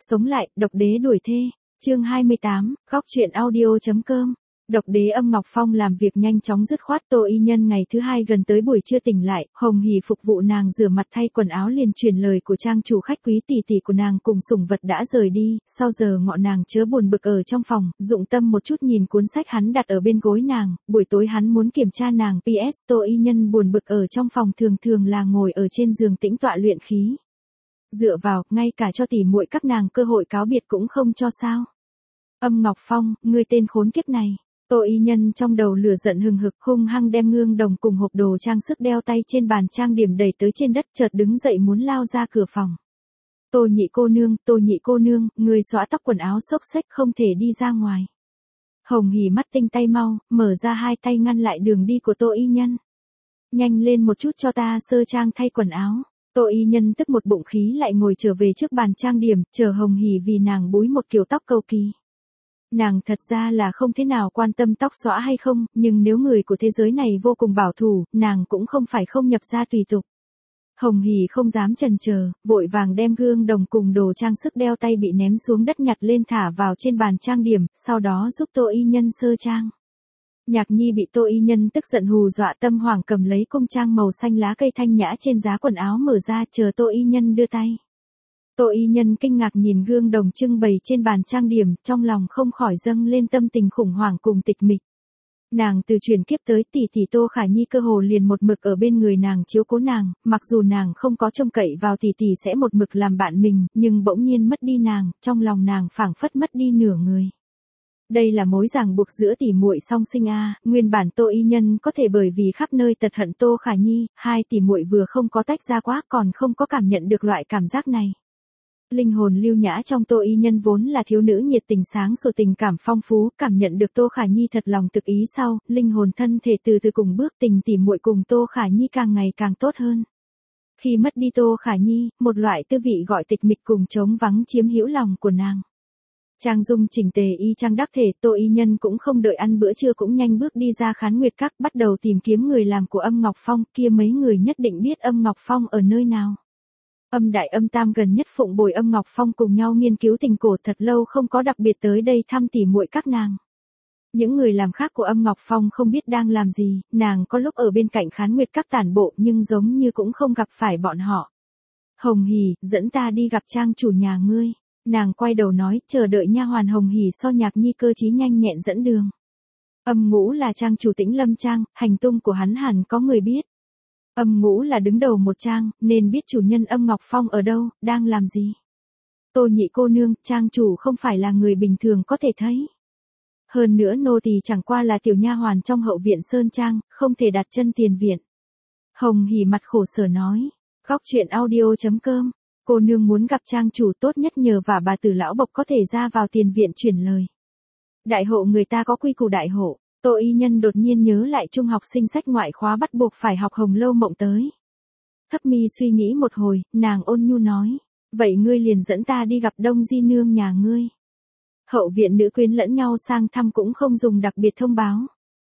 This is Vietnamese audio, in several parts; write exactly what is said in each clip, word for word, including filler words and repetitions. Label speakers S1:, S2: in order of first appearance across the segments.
S1: Sống lại, độc đế đuổi thê. Chương hai mươi tám, góc truyện audio.com. Độc đế Âm Ngọc Phong làm việc nhanh chóng dứt khoát. Tô Y Nhân ngày thứ hai gần tới buổi trưa tỉnh lại, Hồng Hỉ phục vụ nàng rửa mặt thay quần áo liền truyền lời của trang chủ khách quý tỷ tỷ của nàng cùng sủng vật đã rời đi, sau giờ ngọ nàng chớ buồn bực ở trong phòng, dụng tâm một chút nhìn cuốn sách hắn đặt ở bên gối nàng, buổi tối hắn muốn kiểm tra nàng. pê ét Tô Y Nhân buồn bực ở trong phòng thường thường là ngồi ở trên giường tĩnh tọa luyện khí. Dựa vào, ngay cả cho tỉ muội các nàng cơ hội cáo biệt cũng không cho sao. Âm Ngọc Phong, ngươi tên khốn kiếp này. Tô Y Nhân trong đầu lửa giận hừng hực, hung hăng đem gương đồng cùng hộp đồ trang sức đeo tay trên bàn trang điểm đẩy tới trên đất, chợt đứng dậy muốn lao ra cửa phòng. Tô nhị cô nương, Tô nhị cô nương, người xõa tóc quần áo xốc xếch không thể đi ra ngoài. Hồng Hỉ mắt tinh tay mau, mở ra hai tay ngăn lại đường đi của Tô Y Nhân. Nhanh lên một chút cho ta sơ trang thay quần áo. Tô Y Nhân tức một bụng khí lại ngồi trở về trước bàn trang điểm, chờ Hồng Hỉ vì nàng búi một kiểu tóc cầu kỳ. Nàng thật ra là không thế nào quan tâm tóc xõa hay không, nhưng nếu người của thế giới này vô cùng bảo thủ, nàng cũng không phải không nhập gia tùy tục. Hồng Hỉ không dám chần chờ, vội vàng đem gương đồng cùng đồ trang sức đeo tay bị ném xuống đất nhặt lên thả vào trên bàn trang điểm, sau đó giúp Tô Y Nhân sơ trang. Nhạc Nhi bị Tô Y Nhân tức giận hù dọa tâm hoảng cầm lấy cung trang màu xanh lá cây thanh nhã trên giá quần áo mở ra chờ Tô Y Nhân đưa tay. Tô Y Nhân kinh ngạc nhìn gương đồng trưng bày trên bàn trang điểm, trong lòng không khỏi dâng lên tâm tình khủng hoảng cùng tịch mịch. Nàng từ chuyển kiếp tới tỷ tỷ Tô Khả Nhi cơ hồ liền một mực ở bên người nàng chiếu cố nàng, mặc dù nàng không có trông cậy vào tỷ tỷ sẽ một mực làm bạn mình, nhưng bỗng nhiên mất đi nàng, trong lòng nàng phảng phất mất đi nửa người. Đây là mối ràng buộc giữa tỷ muội song sinh a, nguyên bản Tô Y Nhân có thể bởi vì khắp nơi tật hận Tô Khả Nhi, hai tỷ muội vừa không có tách ra quá còn không có cảm nhận được loại cảm giác này. Linh hồn lưu nhã trong Tô Y Nhân vốn là thiếu nữ nhiệt tình sáng sủa tình cảm phong phú, cảm nhận được Tô Khả Nhi thật lòng thực ý sau, linh hồn thân thể từ từ cùng bước tình tỉ muội cùng Tô Khả Nhi càng ngày càng tốt hơn. Khi mất đi Tô Khả Nhi, một loại tư vị gọi tịch mịch cùng trống vắng chiếm hữu lòng của nàng. Trang dung chỉnh tề y chang đắc thể, Tô Y Nhân cũng không đợi ăn bữa trưa cũng nhanh bước đi ra Khán Nguyệt Các, bắt đầu tìm kiếm người làm của Âm Ngọc Phong, kia mấy người nhất định biết Âm Ngọc Phong ở nơi nào. Âm đại âm tam gần nhất phụng bồi Âm Ngọc Phong cùng nhau nghiên cứu tình cổ, thật lâu không có đặc biệt tới đây thăm tỉ muội các nàng. Những người làm khác của Âm Ngọc Phong không biết đang làm gì, nàng có lúc ở bên cạnh Khán Nguyệt Các tản bộ nhưng giống như cũng không gặp phải bọn họ. Hồng Hỉ, dẫn ta đi gặp trang chủ nhà ngươi. Nàng quay đầu nói, chờ đợi nha hoàn Hồng Hỉ so Nhạc Nhi cơ trí nhanh nhẹn dẫn đường. Âm Ngũ là trang chủ Tĩnh Lâm Trang, hành tung của hắn hẳn có người biết. Âm Ngũ là đứng đầu một trang, nên biết chủ nhân Âm Ngọc Phong ở đâu, đang làm gì. Tô nhị cô nương, trang chủ không phải là người bình thường có thể thấy. Hơn nữa nô tỳ chẳng qua là tiểu nha hoàn trong hậu viện Sơn Trang, không thể đặt chân tiền viện. Hồng Hỉ mặt khổ sở nói, góc truyện audio.com. Cô nương muốn gặp trang chủ tốt nhất nhờ vả bà tử lão bộc có thể ra vào tiền viện chuyển lời. Đại hộ người ta có quy củ đại hộ. Tô Y Nhân đột nhiên nhớ lại trung học sinh sách ngoại khóa bắt buộc phải học Hồng Lâu Mộng tới. Thấp mi suy nghĩ một hồi, nàng ôn nhu nói, vậy ngươi liền dẫn ta đi gặp Đông Di nương nhà ngươi. Hậu viện nữ quyến lẫn nhau sang thăm cũng không dùng đặc biệt thông báo.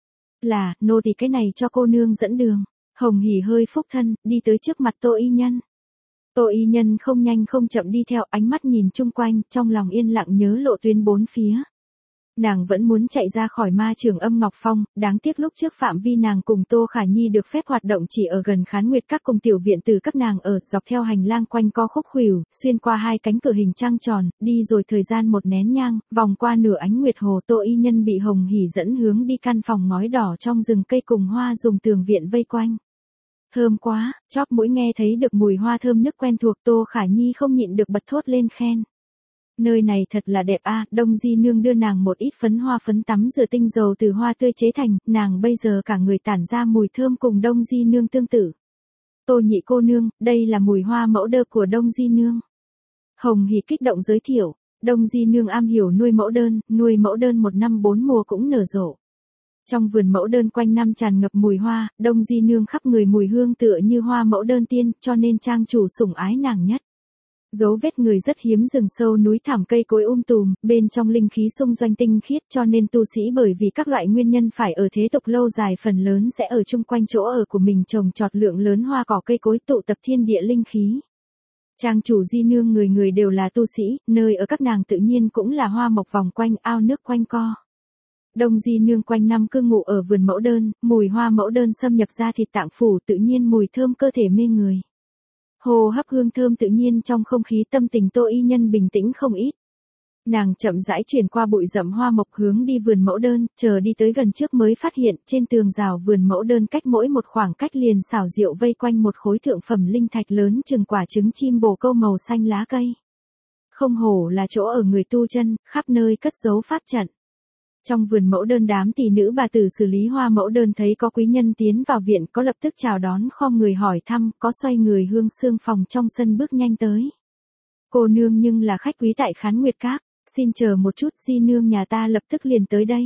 S1: Là, nô tỳ cái này cho cô nương dẫn đường. Hồng Hỉ hơi phúc thân, đi tới trước mặt Tô Y Nhân. Tô Y Nhân không nhanh không chậm đi theo, ánh mắt nhìn chung quanh, trong lòng yên lặng nhớ lộ tuyến bốn phía. Nàng vẫn muốn chạy ra khỏi ma trường Âm Ngọc Phong, đáng tiếc lúc trước phạm vi nàng cùng Tô Khả Nhi được phép hoạt động chỉ ở gần Khán Nguyệt Các cùng tiểu viện từ các nàng ở, dọc theo hành lang quanh co khúc khuỷu, xuyên qua hai cánh cửa hình trăng tròn, đi rồi thời gian một nén nhang, vòng qua nửa ánh nguyệt hồ. Tô Y Nhân bị Hồng Hỉ dẫn hướng đi căn phòng ngói đỏ trong rừng cây cùng hoa dùng tường viện vây quanh. Thơm quá, chóp mũi nghe thấy được mùi hoa thơm nức quen thuộc, Tô Khả Nhi không nhịn được bật thốt lên khen. Nơi này thật là đẹp a, Đông Di nương đưa nàng một ít phấn hoa phấn tắm rửa tinh dầu từ hoa tươi chế thành, nàng bây giờ cả người tản ra mùi thơm cùng Đông Di nương tương tự. Tô nhị cô nương, đây là mùi hoa mẫu đơn của Đông Di nương. Hồng Hỉ kích động giới thiệu, Đông Di nương am hiểu nuôi mẫu đơn, nuôi mẫu đơn một năm bốn mùa cũng nở rộ. Trong vườn mẫu đơn quanh năm tràn ngập mùi hoa, Đông Di nương khắp người mùi hương tựa như hoa mẫu đơn tiên, cho nên trang chủ sủng ái nàng nhất. Dấu vết người rất hiếm, rừng sâu núi thảm cây cối um tùm, bên trong linh khí xung doanh tinh khiết, cho nên tu sĩ bởi vì các loại nguyên nhân phải ở thế tục lâu dài phần lớn sẽ ở chung quanh chỗ ở của mình trồng trọt lượng lớn hoa cỏ cây cối tụ tập thiên địa linh khí. Trang chủ di nương người người đều là tu sĩ, nơi ở các nàng tự nhiên cũng là hoa mộc vòng quanh, ao nước quanh co. Đông di nương quanh năm cư ngụ ở vườn mẫu đơn, mùi hoa mẫu đơn xâm nhập ra thịt tạng phủ, tự nhiên mùi thơm cơ thể mê người. Hồ hấp hương thơm tự nhiên trong không khí, tâm tình Tô Y Nhân bình tĩnh không ít. Nàng chậm rãi chuyển qua bụi rậm hoa mộc hướng đi vườn mẫu đơn, chờ đi tới gần trước mới phát hiện trên tường rào vườn mẫu đơn cách mỗi một khoảng cách liền xảo diệu vây quanh một khối thượng phẩm linh thạch lớn chừng quả trứng chim bồ câu màu xanh lá cây. Không hổ là chỗ ở người tu chân, khắp nơi cất giấu pháp trận. Trong vườn mẫu đơn, đám tỷ nữ bà tử xử lý hoa mẫu đơn thấy có quý nhân tiến vào viện, có lập tức chào đón khom người hỏi thăm, có xoay người hương xương phòng trong sân bước nhanh tới. Cô nương nhưng là khách quý tại Khán Nguyệt Các, xin chờ một chút, di nương nhà ta lập tức liền tới đây.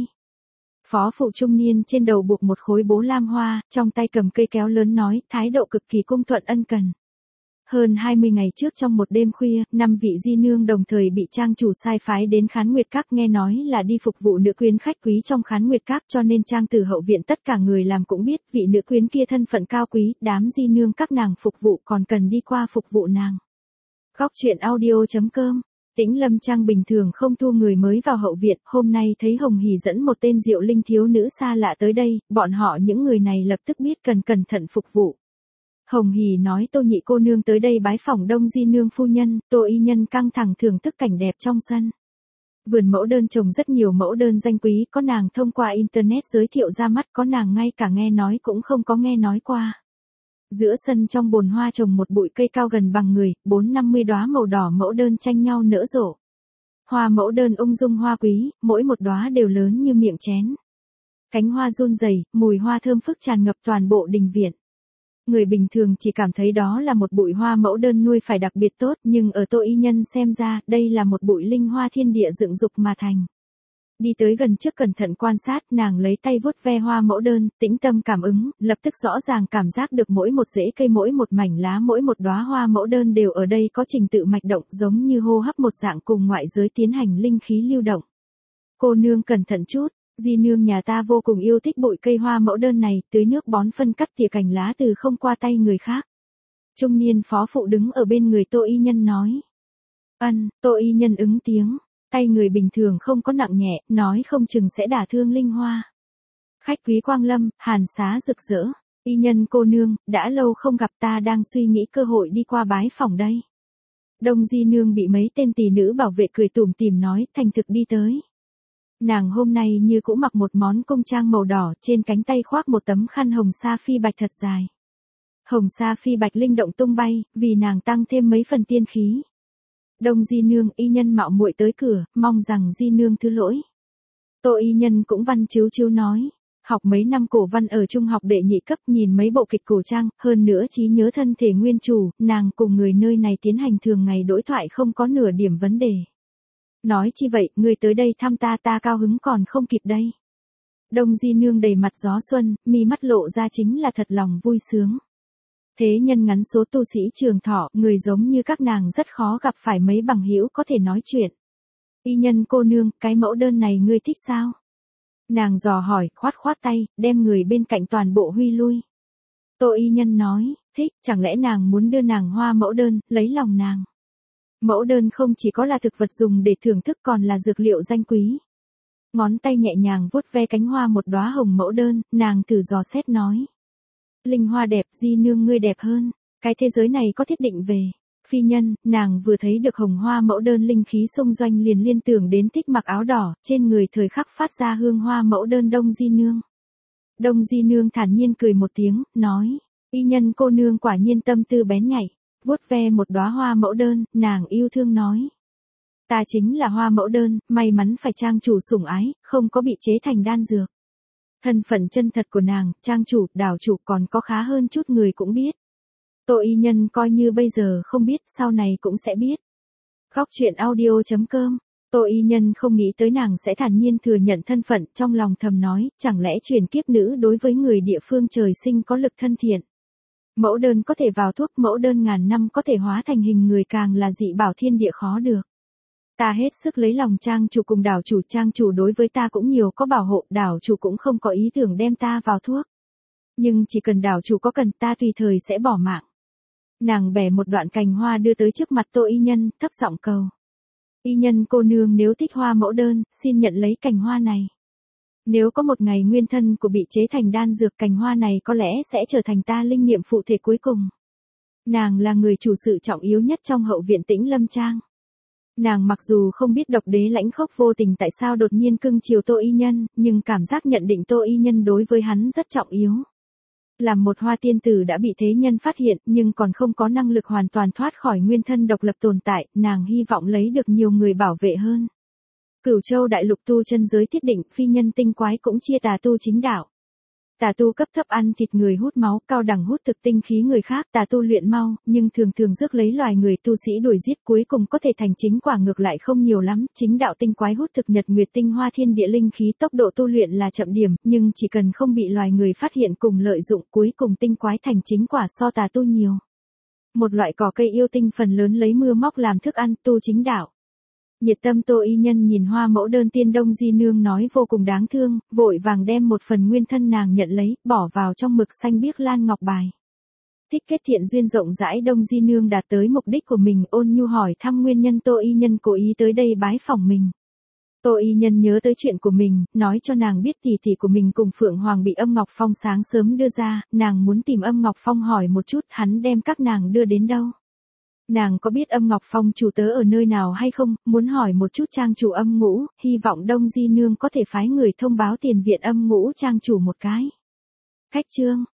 S1: Phó phụ trung niên trên đầu buộc một khối bố lam hoa, trong tay cầm cây kéo lớn nói, thái độ cực kỳ cung thuận ân cần. Hơn hai mươi ngày trước trong một đêm khuya, năm vị di nương đồng thời bị trang chủ sai phái đến Khán Nguyệt Các, nghe nói là đi phục vụ nữ quyến khách quý trong Khán Nguyệt Các, cho nên trang tử hậu viện tất cả người làm cũng biết vị nữ quyến kia thân phận cao quý, đám di nương các nàng phục vụ còn cần đi qua phục vụ nàng. Góc truyện audio chấm com. Tĩnh Lâm Trang bình thường không thu người mới vào hậu viện, hôm nay thấy Hồng Hỉ dẫn một tên Diệu Linh thiếu nữ xa lạ tới đây, bọn họ những người này lập tức biết cần cẩn thận phục vụ. Hồng Hỉ nói Tô nhị cô nương tới đây bái phỏng Đông di nương phu nhân, Tô Y Nhân căng thẳng thưởng thức cảnh đẹp trong sân. Vườn mẫu đơn trồng rất nhiều mẫu đơn danh quý, có nàng thông qua internet giới thiệu ra mắt, có nàng ngay cả nghe nói cũng không có nghe nói qua. Giữa sân trong bồn hoa trồng một bụi cây cao gần bằng người, bốn năm mươi đóa màu đỏ mẫu đơn tranh nhau nở rộ. Hoa mẫu đơn ung dung hoa quý, mỗi một đóa đều lớn như miệng chén. Cánh hoa run rẩy, mùi hoa thơm phức tràn ngập toàn bộ đình viện. Người bình thường chỉ cảm thấy đó là một bụi hoa mẫu đơn nuôi phải đặc biệt tốt, nhưng ở Tô Y Nhân xem ra, đây là một bụi linh hoa thiên địa dựng dục mà thành. Đi tới gần trước cẩn thận quan sát, nàng lấy tay vuốt ve hoa mẫu đơn, tĩnh tâm cảm ứng, lập tức rõ ràng cảm giác được mỗi một rễ cây, mỗi một mảnh lá, mỗi một đóa hoa mẫu đơn đều ở đây có trình tự mạch động, giống như hô hấp một dạng cùng ngoại giới tiến hành linh khí lưu động. Cô nương cẩn thận chút, di nương nhà ta vô cùng yêu thích bụi cây hoa mẫu đơn này, tưới nước bón phân cắt tỉa cành lá từ không qua tay người khác. Trung niên phó phụ đứng ở bên người Tô Y Nhân nói. Ân, Tô Y Nhân ứng tiếng. Tay người bình thường không có nặng nhẹ, nói không chừng sẽ đả thương linh hoa. Khách quý quang lâm, hàn xá rực rỡ. Y Nhân cô nương, đã lâu không gặp, ta đang suy nghĩ cơ hội đi qua bái phỏng đây. Đông di nương bị mấy tên tỷ nữ bảo vệ cười tủm tỉm nói, thành thực đi tới. Nàng hôm nay như cũng mặc một món cung trang màu đỏ, trên cánh tay khoác một tấm khăn hồng sa phi bạch thật dài. Hồng sa phi bạch linh động tung bay, vì nàng tăng thêm mấy phần tiên khí. Đông di nương, Y Nhân mạo muội tới cửa, mong rằng di nương thứ lỗi. Tô Y Nhân cũng văn chiếu chiếu nói, học mấy năm cổ văn ở trung học đệ nhị cấp, nhìn mấy bộ kịch cổ trang, hơn nữa trí nhớ thân thể nguyên chủ, nàng cùng người nơi này tiến hành thường ngày đối thoại không có nửa điểm vấn đề. Nói chi vậy, người tới đây thăm ta, ta cao hứng còn không kịp đây. Đông di nương đầy mặt gió xuân, mi mắt lộ ra chính là thật lòng vui sướng. Thế nhân ngắn số tu sĩ trường thọ, người giống như các nàng rất khó gặp phải mấy bằng hữu có thể nói chuyện. Y Nhân cô nương, cái mẫu đơn này ngươi thích sao? Nàng dò hỏi, khoát khoát tay, đem người bên cạnh toàn bộ huy lui. Tô Y Nhân nói, thích, chẳng lẽ nàng muốn đưa nàng hoa mẫu đơn, lấy lòng nàng. Mẫu đơn không chỉ có là thực vật dùng để thưởng thức còn là dược liệu danh quý. Ngón tay nhẹ nhàng vuốt ve cánh hoa một đóa hồng mẫu đơn, nàng thử dò xét nói. Linh hoa đẹp, di nương ngươi đẹp hơn, cái thế giới này có thiết định về. Phi nhân, nàng vừa thấy được hồng hoa mẫu đơn linh khí xung doanh liền liên tưởng đến thích mặc áo đỏ, trên người thời khắc phát ra hương hoa mẫu đơn Đông di nương. Đông di nương thản nhiên cười một tiếng, nói, Y Nhân cô nương quả nhiên tâm tư bén nhạy, vuốt ve một đóa hoa mẫu đơn, nàng yêu thương nói. Ta chính là hoa mẫu đơn, may mắn phải trang chủ sủng ái, không có bị chế thành đan dược. Thân phận chân thật của nàng, trang chủ, đảo chủ còn có khá hơn chút người cũng biết. Tô Y Nhân coi như bây giờ không biết, sau này cũng sẽ biết. Góc truyện audio chấm com. Tô Y Nhân không nghĩ tới nàng sẽ thản nhiên thừa nhận thân phận, trong lòng thầm nói, chẳng lẽ truyền kiếp nữ đối với người địa phương trời sinh có lực thân thiện. Mẫu đơn có thể vào thuốc, mẫu đơn ngàn năm có thể hóa thành hình người, càng là dị bảo thiên địa khó được. Ta hết sức lấy lòng trang chủ cùng đảo chủ, trang chủ đối với ta cũng nhiều có bảo hộ, đảo chủ cũng không có ý tưởng đem ta vào thuốc. Nhưng chỉ cần đảo chủ có cần, ta tùy thời sẽ bỏ mạng. Nàng bẻ một đoạn cành hoa đưa tới trước mặt Tô Y Nhân, thấp giọng cầu. Y Nhân cô nương nếu thích hoa mẫu đơn, xin nhận lấy cành hoa này. Nếu có một ngày nguyên thân của bị chế thành đan dược, cành hoa này có lẽ sẽ trở thành ta linh nghiệm phụ thể cuối cùng. Nàng là người chủ sự trọng yếu nhất trong hậu viện Tĩnh Lâm Trang. Nàng mặc dù không biết Độc Đế lãnh khốc vô tình tại sao đột nhiên cưng chiều Tô Y Nhân, nhưng cảm giác nhận định Tô Y Nhân đối với hắn rất trọng yếu. Làm một hoa tiên tử đã bị thế nhân phát hiện nhưng còn không có năng lực hoàn toàn thoát khỏi nguyên thân độc lập tồn tại, nàng hy vọng lấy được nhiều người bảo vệ hơn. Cửu Châu đại lục tu chân giới thiết định, phi nhân tinh quái cũng chia tà tu chính đạo. Tà tu cấp thấp ăn thịt người hút máu, cao đẳng hút thực tinh khí người khác, tà tu luyện mau, nhưng thường thường rước lấy loài người tu sĩ đuổi giết, cuối cùng có thể thành chính quả ngược lại không nhiều lắm. Chính đạo tinh quái hút thực nhật nguyệt tinh hoa thiên địa linh khí, tốc độ tu luyện là chậm điểm, nhưng chỉ cần không bị loài người phát hiện cùng lợi dụng, cuối cùng tinh quái thành chính quả so tà tu nhiều. Một loại cỏ cây yêu tinh phần lớn lấy mưa móc làm thức ăn, tu chính đạo. Nhiệt tâm Tô Y Nhân nhìn hoa mẫu đơn tiên Đông Di Nương nói vô cùng đáng thương, vội vàng đem một phần nguyên thân nàng nhận lấy, bỏ vào trong mực xanh biếc lan ngọc bài. Thích kết thiện duyên rộng rãi, Đông Di Nương đạt tới mục đích của mình, ôn nhu hỏi thăm nguyên nhân Tô Y Nhân cố ý tới đây bái phỏng mình. Tô Y Nhân nhớ tới chuyện của mình, nói cho nàng biết tỷ tỷ của mình cùng Phượng Hoàng bị Âm Ngọc Phong sáng sớm đưa ra, nàng muốn tìm Âm Ngọc Phong hỏi một chút hắn đem các nàng đưa đến đâu. Nàng có biết Âm Ngọc Phong chủ tớ ở nơi nào hay không, muốn hỏi một chút trang chủ Âm Ngũ, hy vọng Đông Di Nương có thể phái người thông báo tiền viện Âm Ngũ trang chủ một cái. Khách chương.